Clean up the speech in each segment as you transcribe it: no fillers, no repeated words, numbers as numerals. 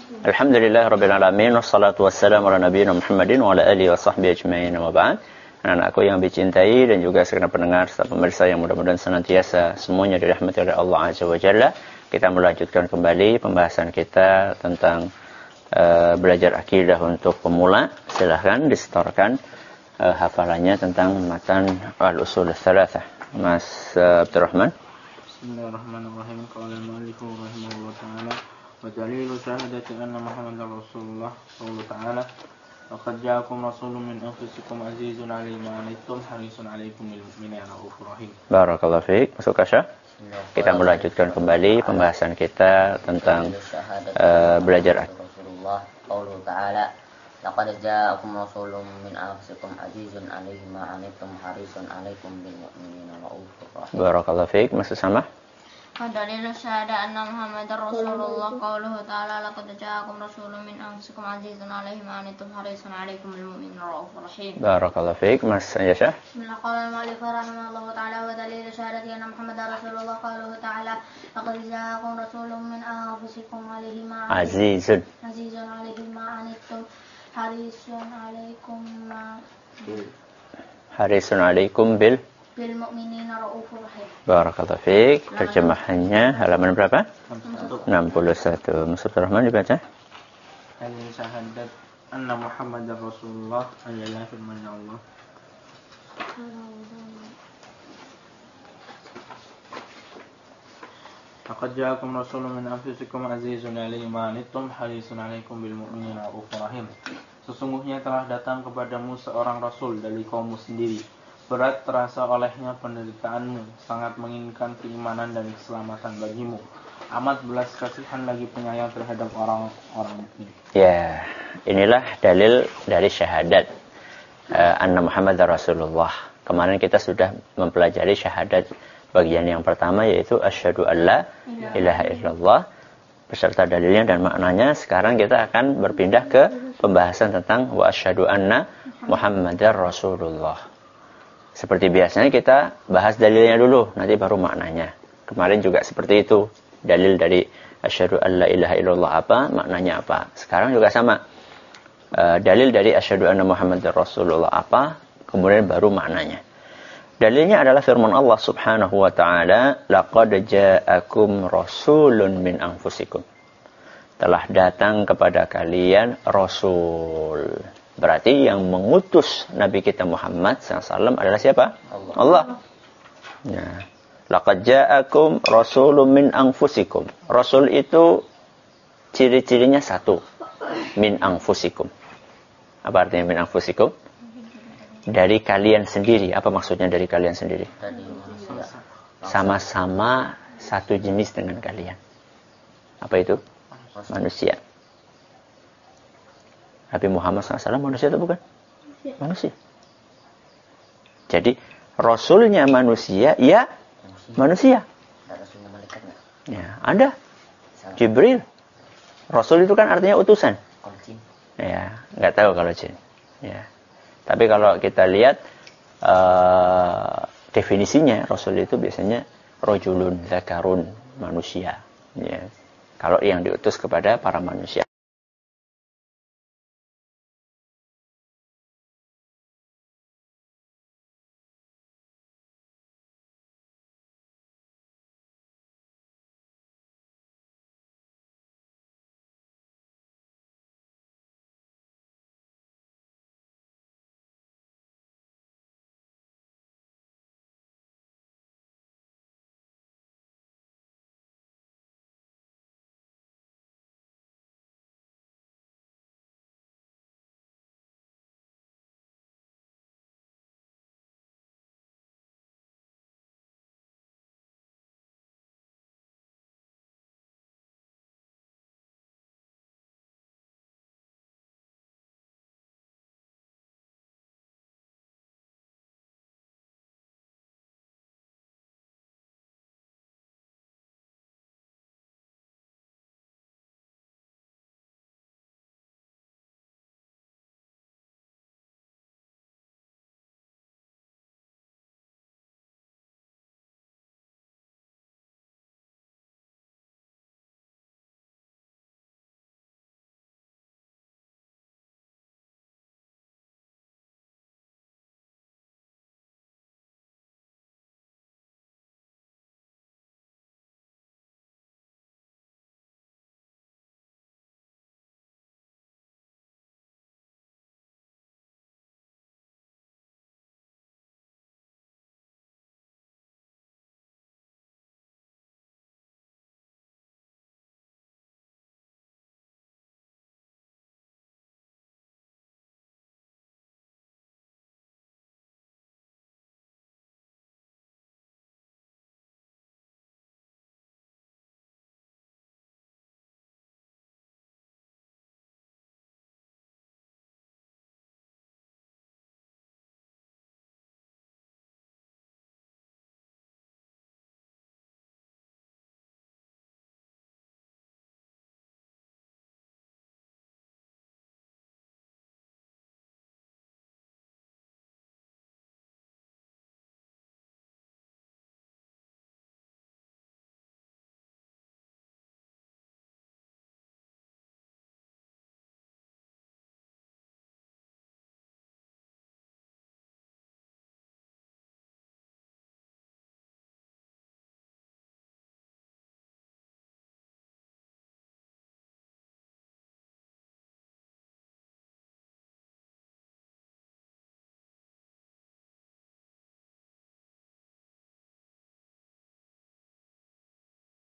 Alhamdulillah rabbil alamin wassalatu wassalamu ala nabiyina Muhammadin wa ala alihi wa sahbihi ajma'in wa ba'd. Anak-anakku yang dicintai dan juga segenap pendengar serta pemirsa yang mudah-mudahan senantiasa semuanya dirahmati oleh Allah Azza wa Jalla. Kita melanjutkan kembali pembahasan kita tentang belajar akidah untuk pemula. Silahkan disetorkan hafalannya tentang matan al-usul ats-tsalatsah. Mas Abdurrahman. Bismillahirrahmanirrahim. Qala al-mu'allif rahimahullah ta'ala wa dalilu syahadati anna Muhammadar Rasulullah qawlu ta'ala laqad ja'akum rasulun min anfusikum azizun 'alayhi ma 'anittum harisun 'alaykum bil mu'minina ra'ufur rahim. Barakallahu fiik. Masuk Kasya. Kita melanjutkan kembali pembahasan kita tentang belajar Rasulullah qawlu ta'ala laqad ja'akum rasulun min anfusikum azizun 'alayhi ma 'anittum harisun 'alaykum bil mu'minina ra'ufur rahim. Barakallahu fiik. Masuk sama. Dalilu syahada anna Muhammadar Rasulullah qauluhu ta'ala laqad ja'akum rasulun min anfusikum azizun 'alaihi ma anittum harisun 'alaikum bil mu'minina ra'ufur rahim. Barakallahu fiik. Mas Yasha. Bismillah qala al-mu'allif rahimahullahu ta'ala wa dalilu syahadati anna Muhammadar Rasulullah qauluhu ta'ala laqad ja'akum rasulun min anfusikum 'alaihi ma Azizun 'alaihi ma anittum harisun 'alaikum bil mu'minina ra'ufur rahim. Barakallahu fiik. Terjemahannya halaman berapa? 61. Mas Rahman dibaca. Dalilu syahadat anna Muhammadar Rasulullah adalah firman Allah. Laqad ja'akum rasulun min anfusikum azizun 'alayhi ma 'anittum harisun 'alaykum bil mu'minina ra'ufur rahim. Sesungguhnya telah datang kepadamu seorang rasul dari kaummu sendiri. Berat terasa olehnya penderitaanmu, sangat menginginkan keimanan dan keselamatan bagimu. Amat belas kasihan lagi penyayang terhadap orang-orang mukmin. Ya, inilah dalil dari syahadat anna Muhammad Rasulullah. Kemarin kita sudah mempelajari syahadat bagian yang pertama, yaitu asyhadu alla ilaha illallah beserta dalilnya dan maknanya. Sekarang kita akan berpindah ke pembahasan tentang wa asyhadu anna Muhammadar Rasulullah. Seperti biasanya kita bahas dalilnya dulu, nanti baru maknanya. Kemarin juga seperti itu. Dalil dari asyhadu alla ilaha illallah apa, maknanya apa. Sekarang juga sama. Dalil dari asyhadu anna Muhammadar Rasulullah apa, kemudian baru maknanya. Dalilnya adalah firman Allah Subhanahu wa taala, laqad ja'akum rasulun min anfusikum. Telah datang kepada kalian rasul. Berarti yang mengutus Nabi kita Muhammad SAW adalah siapa? Allah. Ya. Laqad ja'akum rasulun min anfusikum. Rasul itu ciri-cirinya satu. Min anfusikum. Apa artinya min anfusikum? Dari kalian sendiri. Apa maksudnya dari kalian sendiri? Sama-sama satu jenis dengan kalian. Apa itu? Manusia. Nabi Muhammad SAW manusia atau bukan? Manusia. Jadi Rasulnya manusia, ya manusia. Ya, ada Jibril. Rasul itu kan artinya utusan. Ya, nggak tahu kalau jin. Ya, tapi kalau kita lihat definisinya, Rasul itu biasanya rojulun, zakarun, manusia. Ya, kalau yang diutus kepada para manusia.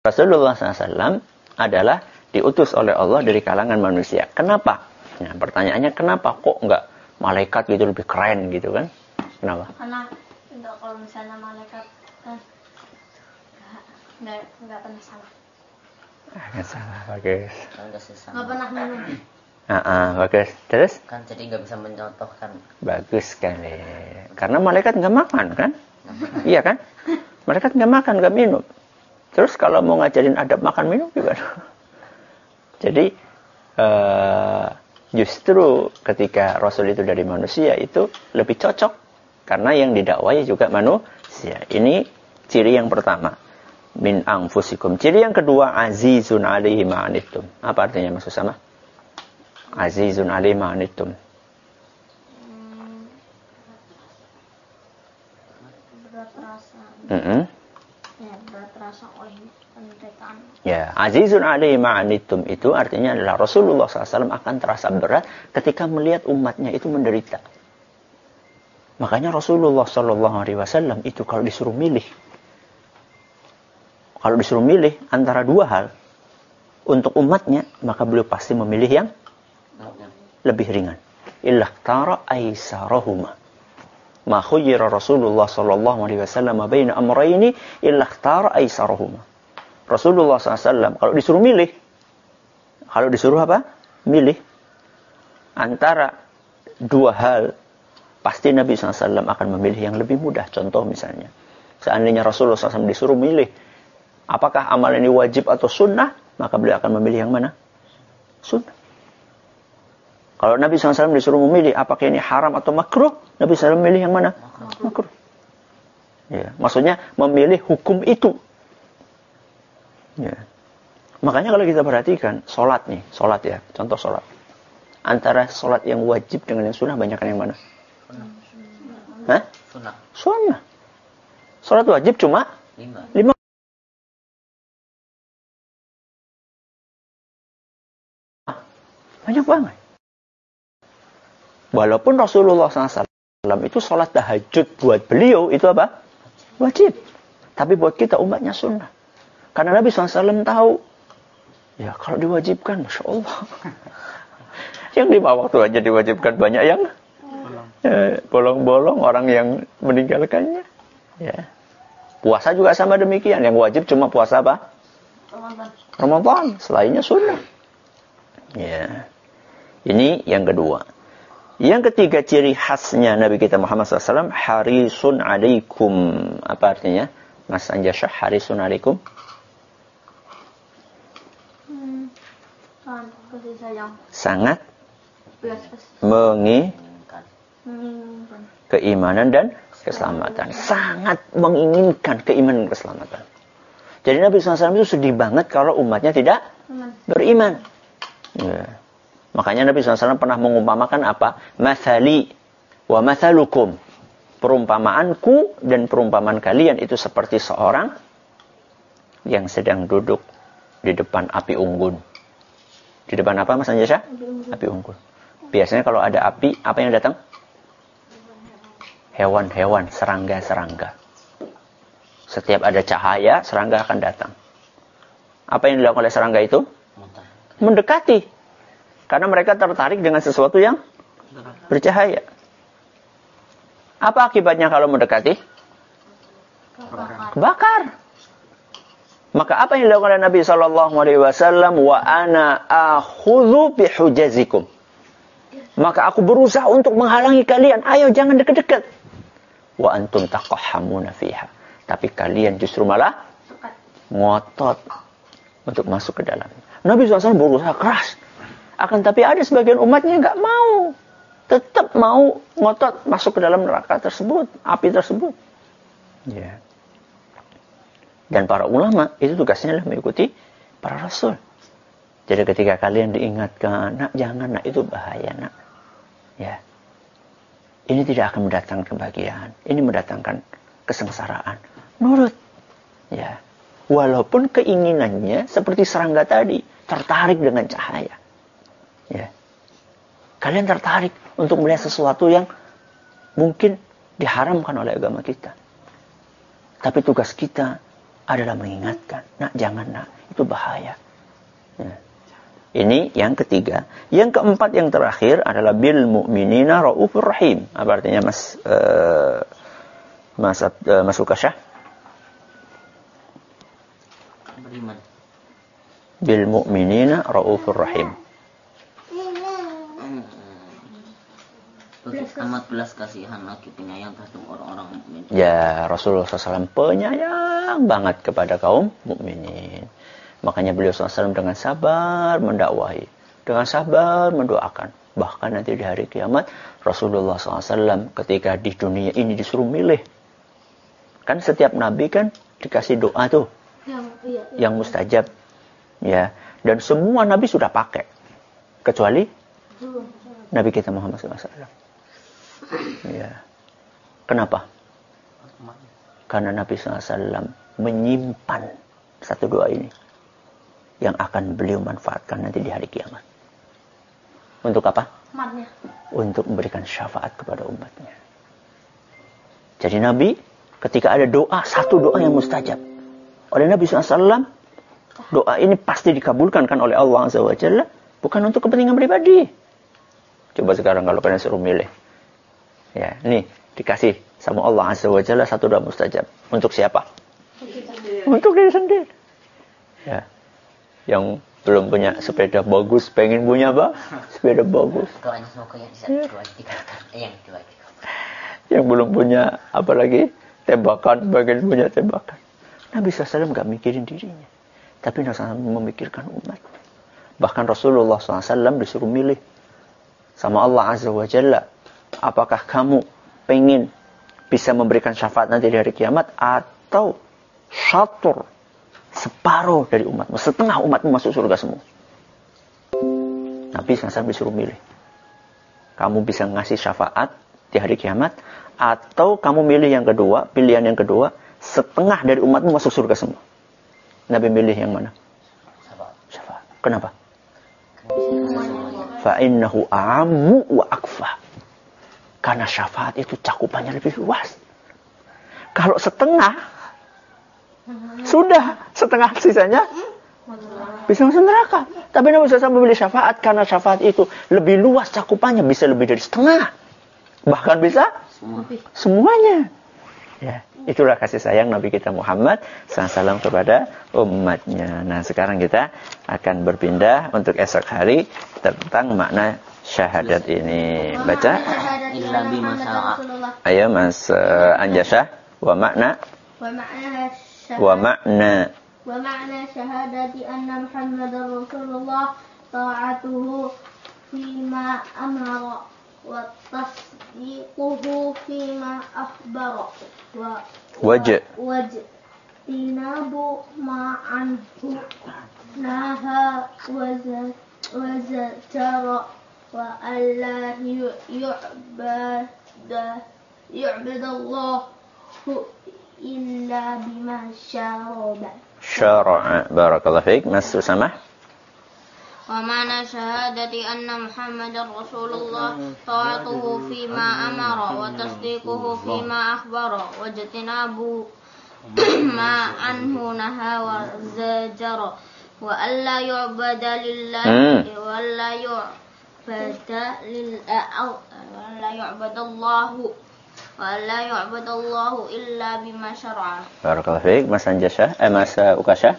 Rasulullah SAW adalah diutus oleh Allah dari kalangan manusia. Kenapa? Nah, pertanyaannya kenapa kok nggak malaikat gitu lebih keren gitu kan? Kenapa? Karena untuk kalau misalnya malaikat kan nggak pernah salah. Nggak salah, bagus. Nggak pernah minum. Bagus. Terus? Kan jadi nggak bisa mencontohkan. Bagus sekali. Karena malaikat nggak makan kan? Iya kan? Malaikat nggak makan, nggak minum. Terus kalau mau ngajarin adab makan minum gimana? Jadi justru ketika Rasul itu dari manusia itu lebih cocok karena yang didakwai juga manusia. Ini ciri yang pertama. Min anfusikum. Ciri yang kedua, azizun alaihi ma'anittum. Apa artinya maksud sama? Azizun alaihi ma'anittum. Berat rasa. Ya, berat rasa oleh penderitaan. Ya, azizun alaihi ma'anittum itu artinya adalah Rasulullah SAW akan terasa berat ketika melihat umatnya itu menderita. Makanya Rasulullah SAW itu kalau disuruh milih antara dua hal untuk umatnya, maka beliau pasti memilih yang lebih ringan. Ilakhtara aisarahuma. Ma khuyyira Rasulullah sallallahu alaihi wasallam baina amrayni ilakhtara aisarahuma. Rasulullah SAW kalau disuruh apa? Milih antara dua hal, pasti Nabi SAW akan memilih yang lebih mudah. Contoh misalnya, seandainya Rasulullah SAW disuruh milih apakah amal ini wajib atau sunnah, maka beliau akan memilih yang mana? Sunnah. Kalau Nabi SAW disuruh memilih apakah ini haram atau makruh, Nabi SAW memilih yang mana? Makruh. Ya, maksudnya memilih hukum itu. Ya. Makanya kalau kita perhatikan sholat ya, contoh sholat. Antara sholat yang wajib dengan yang sunnah, banyak yang mana? Hah? Sunnah. Sholat wajib cuma 5. Banyak banget. Walaupun Rasulullah SAW itu sholat tahajud buat beliau itu apa? Wajib. Tapi buat kita umatnya sunnah. Karena Nabi SAW tahu, ya kalau diwajibkan, Masya Allah. Yang 5 waktu aja diwajibkan, banyak yang bolong-bolong orang yang meninggalkannya. Ya. Puasa juga sama demikian. Yang wajib cuma puasa apa? Ramadan. Selainnya sunnah. Ya. Ini yang kedua. Yang ketiga ciri khasnya Nabi kita Muhammad SAW, harisun alaikum. Apa artinya? Mas Anjasyah, harisun alaikum? Sangat menginginkan keimanan dan keselamatan. Sangat menginginkan keimanan dan keselamatan. Jadi Nabi SAW itu sedih banget kalau umatnya tidak beriman. Ya. Makanya Nabi SAW pernah mengumpamakan apa? Mathali wa mathalukum. Perumpamaanku dan perumpamaan kalian itu seperti seorang yang sedang duduk di depan api unggun. Di depan apa Mas Anjasya? Api unggun. Biasanya kalau ada api, apa yang datang? Hewan-hewan, serangga-serangga. Setiap ada cahaya, serangga akan datang. Apa yang dilakukan oleh serangga itu? Mendekati. Karena mereka tertarik dengan sesuatu yang bercahaya. Apa akibatnya kalau mendekati? Kebakar. Maka apa yang dilakukan oleh Nabi SAW? Wa ana akhudhu bihujazikum. Maka aku berusaha untuk menghalangi kalian. Ayo jangan dekat-dekat. Wa antum taqahhamuna fiha. Tapi kalian justru malah ngotot untuk masuk ke dalam. Nabi SAW berusaha keras. Akan tapi ada sebagian umatnya nggak mau. Tetap mau ngotot masuk ke dalam neraka tersebut. Api tersebut. Ya. Dan para ulama itu tugasnya adalah mengikuti para rasul. Jadi ketika kalian diingatkan, nak jangan, nak itu bahaya, nak. Ya. Ini tidak akan mendatangkan kebahagiaan. Ini mendatangkan kesengsaraan. Nurut. Ya. Walaupun keinginannya seperti serangga tadi, tertarik dengan cahaya. Ya. Kalian tertarik untuk melihat sesuatu yang mungkin diharamkan oleh agama kita. Tapi tugas kita adalah mengingatkan. Nak, jangan nak. Itu bahaya. Ya. Ini yang ketiga. Yang keempat, yang terakhir adalah bil mu'minina raufur rahim. Apa artinya Mas Ukasyah? Beriman. Bil mu'minina raufur rahim. Amat belas kasihan lagi penyayang terhadap orang-orang mukmin. Ya, Rasulullah SAW penyayang banget kepada kaum mukminin. Makanya beliau SAW dengan sabar mendakwahi, dengan sabar mendoakan. Bahkan nanti di hari kiamat, Rasulullah SAW ketika di dunia ini disuruh milih. Kan setiap nabi kan dikasih doa tuh, yang mustajab. Ya, dan semua nabi sudah pakai, kecuali Nabi kita Muhammad SAW. Ya. Kenapa? Karena Nabi SAW menyimpan satu doa ini yang akan beliau manfaatkan nanti di hari kiamat. Untuk apa? Umatnya. Untuk memberikan syafaat kepada umatnya. Jadi Nabi ketika ada doa, satu doa yang mustajab oleh Nabi SAW, doa ini pasti dikabulkan kan oleh Allah Azza wa Jalla, bukan untuk kepentingan pribadi. Coba sekarang kalau kalian suruh milih. Ya, nih dikasih sama Allah Azza wa Jalla satu doa mustajab. Untuk siapa? Untuk diri sendiri. Ya. Yang belum punya sepeda bagus, pengen punya apa? Sepeda bagus. Doanya semoga yang bisa Yang belum punya apa lagi? Tembakan, pengen punya tembakan. Nabi SAW gak mikirin dirinya. Tapi Nabi SAW memikirkan umat. Bahkan Rasulullah SAW disuruh milih sama Allah Azza wa Jalla. Apakah kamu pengen bisa memberikan syafaat nanti di hari kiamat, atau syatur, separuh dari umatmu, setengah umatmu masuk surga semua? Nabi SAW disuruh milih. Kamu bisa ngasih syafaat di hari kiamat, atau kamu milih yang kedua, pilihan yang kedua, setengah dari umatmu masuk surga semua. Nabi milih yang mana? Syafaat. Kenapa? Fa'innahu a'ammu wa akfa. Karena syafaat itu cakupannya lebih luas. Kalau setengah, sudah setengah sisanya bisa masuk neraka. Tapi Nabi SAW memilih syafaat karena syafaat itu lebih luas cakupannya, bisa lebih dari setengah. Bahkan bisa semuanya. Ya, itulah kasih sayang Nabi kita Muhammad SAW kepada umatnya. Nah, sekarang kita akan berpindah untuk esok hari tentang makna syahadat ini. Baca. Illa bima syara'a. Ayo Mas Anjasah. Wa makna syahadati anna Muhammadar Rasulullah ta'atuhu fima amara wa tasdiquhu fima akhbara wa wajtinabu ma'anhu naha wa zajara wa alla yu'badallahu illa bima syara'a. Barakallahu fiik. Mas Usamah. Wa ma'na syahadati anna Muhammadar Rasulullah ta'atuhu fima amara wa tasdiquhu fima akhbara wa jatinabu ma anhu naha wa zajara wa alla yu'bada lillahi wa alla yu'badallahu illa bima syara'a. Barakallahu fiik. Mas Anjasah, Mas Ukasyah.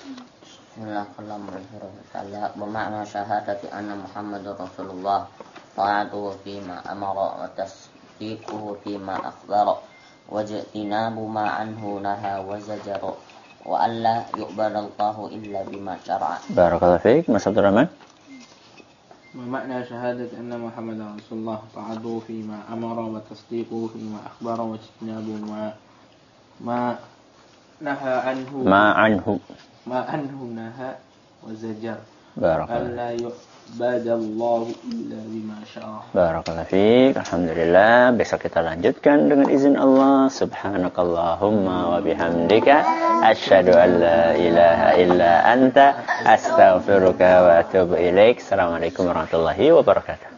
Bismillahirrahmanirrahim. Bermakna syahadati anna Muhammadar Rasulullah ta'atuhu fima amara wa tasdiquhu fima akhbara wa jatinabu ma anhu naha wa zajara wa alla yu'badallahu illa bima syara'a. Barakallahu fiik. Mas Abdurrahman. Makna syahadat anna Muhammadar Rasulullah ta'atuhu fima amara wa tasdiquhu fima akhbara wa jatinabu ma anhu naha wa zajar. Alla yu'badallahu illa bima syaa. Barakallahu fiik. Alhamdulillah. Besok kita lanjutkan dengan izin Allah. Subhanakallahumma wa bihamdika asyhadu an la ilaha illa anta astaghfiruka wa atubu ilaik. Assalamualaikum warahmatullahi wabarakatuh.